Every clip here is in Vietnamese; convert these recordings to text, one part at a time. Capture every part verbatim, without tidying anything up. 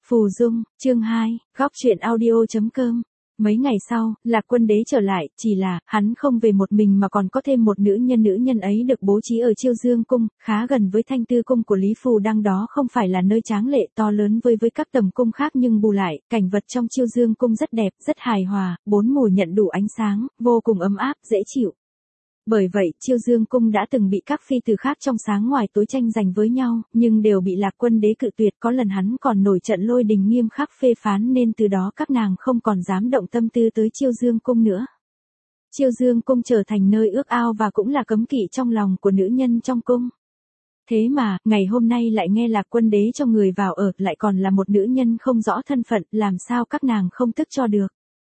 Phù Dung, chương hai, góc truyện audio chấm com. Mấy ngày sau, Lạc Quân Đế trở lại, chỉ là, hắn không về một mình mà còn có thêm một nữ nhân. Nữ nhân ấy được bố trí ở Chiêu Dương Cung, khá gần với Thanh Tư Cung của Lý Phù Đăng. Đó không phải là nơi tráng lệ to lớn với với các tầm cung khác, nhưng bù lại, cảnh vật trong Chiêu Dương Cung rất đẹp, rất hài hòa, bốn mùa nhận đủ ánh sáng, vô cùng ấm áp, dễ chịu. Bởi vậy, Chiêu Dương Cung đã từng bị các phi tử khác trong sáng ngoài tối tranh giành với nhau, nhưng đều bị Lạc Quân Đế cự tuyệt. Có lần hắn còn nổi trận lôi đình nghiêm khắc phê phán, nên từ đó các nàng không còn dám động tâm tư tới Chiêu Dương Cung nữa. Chiêu Dương Cung trở thành nơi ước ao và cũng là cấm kỵ trong lòng của nữ nhân trong cung. Thế mà, ngày hôm nay lại nghe Lạc Quân Đế cho người vào ở, lại còn là một nữ nhân không rõ thân phận, làm sao các nàng không tức cho được.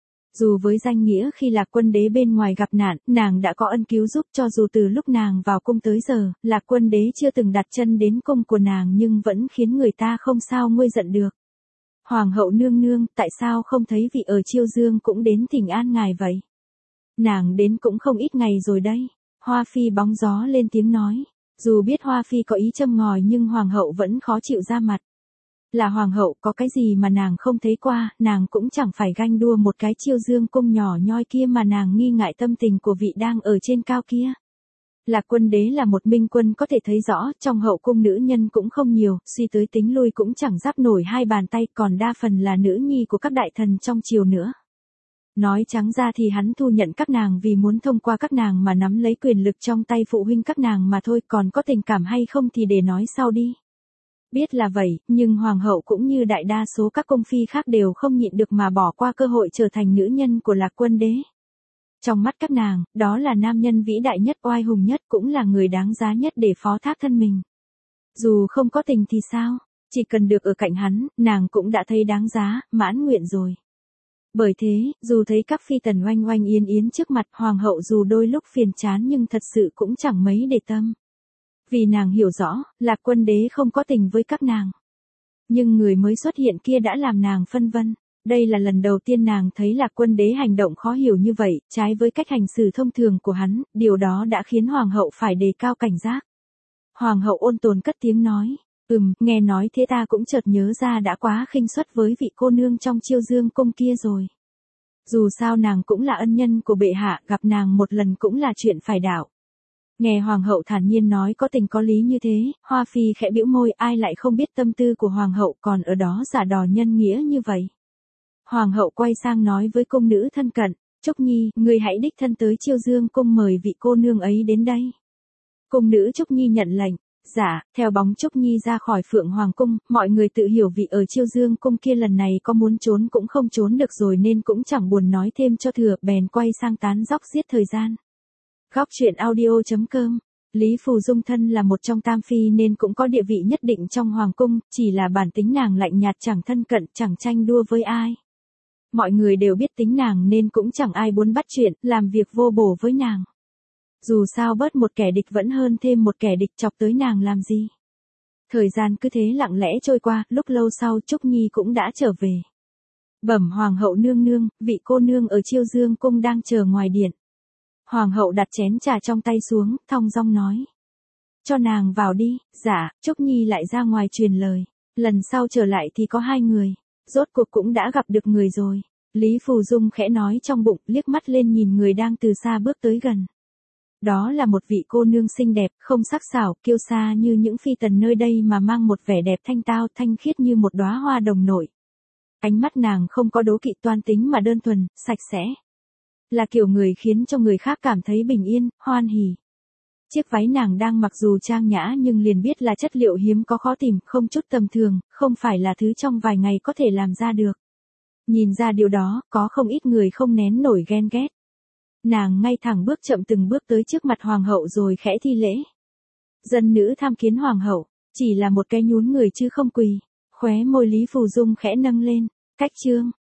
Dù với danh nghĩa khi Lạc Quân Đế bên ngoài gặp nạn, nàng đã có ân cứu giúp, cho dù từ lúc nàng vào cung tới giờ, Lạc Quân Đế chưa từng đặt chân đến cung của nàng, nhưng vẫn khiến người ta không sao nguôi giận được. Hoàng hậu nương nương, tại sao không thấy vị ở Chiêu Dương cũng đến thỉnh an ngài vậy? Nàng đến cũng không ít ngày rồi đây. Hoa Phi bóng gió lên tiếng nói. Dù biết Hoa Phi có ý châm ngòi nhưng Hoàng hậu vẫn khó chịu ra mặt. Là Hoàng hậu, có cái gì mà nàng không thấy qua, nàng cũng chẳng phải ganh đua một cái Chiêu Dương Cung nhỏ nhoi kia mà nàng nghi ngại tâm tình của vị đang ở trên cao kia. Lạc Quân Đế là một minh quân, có thể thấy rõ, trong hậu cung nữ nhân cũng không nhiều, suy tới tính lui cũng chẳng giáp nổi hai bàn tay, còn đa phần là nữ nhi của các đại thần trong triều nữa. Nói trắng ra thì hắn thu nhận các nàng vì muốn thông qua các nàng mà nắm lấy quyền lực trong tay phụ huynh các nàng mà thôi, còn có tình cảm hay không thì để nói sau đi. Biết là vậy, nhưng Hoàng hậu cũng như đại đa số các cung phi khác đều không nhịn được mà bỏ qua cơ hội trở thành nữ nhân của Lạc Quân Đế. Trong mắt các nàng, đó là nam nhân vĩ đại nhất, oai hùng nhất, cũng là người đáng giá nhất để phó thác thân mình. Dù không có tình thì sao, chỉ cần được ở cạnh hắn, nàng cũng đã thấy đáng giá, mãn nguyện rồi. Bởi thế, dù thấy các phi tần oanh oanh yến yến trước mặt, Hoàng hậu dù đôi lúc phiền chán nhưng thật sự cũng chẳng mấy để tâm. Vì nàng hiểu rõ, Lạc Quân Đế không có tình với các nàng. Nhưng người mới xuất hiện kia đã làm nàng phân vân. Đây là lần đầu tiên nàng thấy Lạc Quân Đế hành động khó hiểu như vậy, trái với cách hành xử thông thường của hắn, điều đó đã khiến Hoàng hậu phải đề cao cảnh giác. Hoàng hậu ôn tồn cất tiếng nói, ừm, nghe nói thế ta cũng chợt nhớ ra đã quá khinh suất với vị cô nương trong Chiêu Dương Cung kia rồi. Dù sao nàng cũng là ân nhân của bệ hạ, gặp nàng một lần cũng là chuyện phải đạo. Nghe Hoàng hậu thản nhiên nói có tình có lý như thế, Hoa Phi khẽ bĩu môi, ai lại không biết tâm tư của Hoàng hậu, còn ở đó giả đò nhân nghĩa như vậy. Hoàng hậu quay sang nói với cung nữ thân cận, Trúc Nhi, người hãy đích thân tới Chiêu Dương Cung mời vị cô nương ấy đến đây. Cung nữ Trúc Nhi nhận lệnh, dạ, theo bóng Trúc Nhi ra khỏi Phượng Hoàng Cung, mọi người tự hiểu vị ở Chiêu Dương Cung kia lần này có muốn trốn cũng không trốn được rồi nên cũng chẳng buồn nói thêm cho thừa, bèn quay sang tán dóc giết thời gian. Góc truyện audio chấm com. Lý Phù Dung thân là một trong tam phi nên cũng có địa vị nhất định trong Hoàng Cung, chỉ là bản tính nàng lạnh nhạt, chẳng thân cận, chẳng tranh đua với ai. Mọi người đều biết tính nàng nên cũng chẳng ai muốn bắt chuyện, làm việc vô bổ với nàng. Dù sao bớt một kẻ địch vẫn hơn thêm một kẻ địch, chọc tới nàng làm gì. Thời gian cứ thế lặng lẽ trôi qua, lúc lâu sau Trúc Nhi cũng đã trở về. Bẩm Hoàng hậu nương nương, vị cô nương ở Chiêu Dương Cung đang chờ ngoài điện. Hoàng hậu đặt chén trà trong tay xuống, thong dong nói. Cho nàng vào đi. Dạ. Trúc Nhi lại ra ngoài truyền lời. Lần sau trở lại thì có hai người. Rốt cuộc cũng đã gặp được người rồi. Lý Phù Dung khẽ nói trong bụng, liếc mắt lên nhìn người đang từ xa bước tới gần. Đó là một vị cô nương xinh đẹp, không sắc sảo, kiêu sa như những phi tần nơi đây mà mang một vẻ đẹp thanh tao, thanh khiết như một đóa hoa đồng nổi. Ánh mắt nàng không có đố kỵ, toan tính mà đơn thuần, sạch sẽ. Là kiểu người khiến cho người khác cảm thấy bình yên, hoan hỉ. Chiếc váy nàng đang mặc dù trang nhã nhưng liền biết là chất liệu hiếm có, khó tìm, không chút tầm thường, không phải là thứ trong vài ngày có thể làm ra được. Nhìn ra điều đó, có không ít người không nén nổi ghen ghét. Nàng ngay thẳng bước chậm từng bước tới trước mặt Hoàng hậu rồi khẽ thi lễ. Dân nữ tham kiến Hoàng hậu, chỉ là một cái nhún người chứ không quỳ. Khóe môi Lý Phù Dung khẽ nâng lên, cách chương.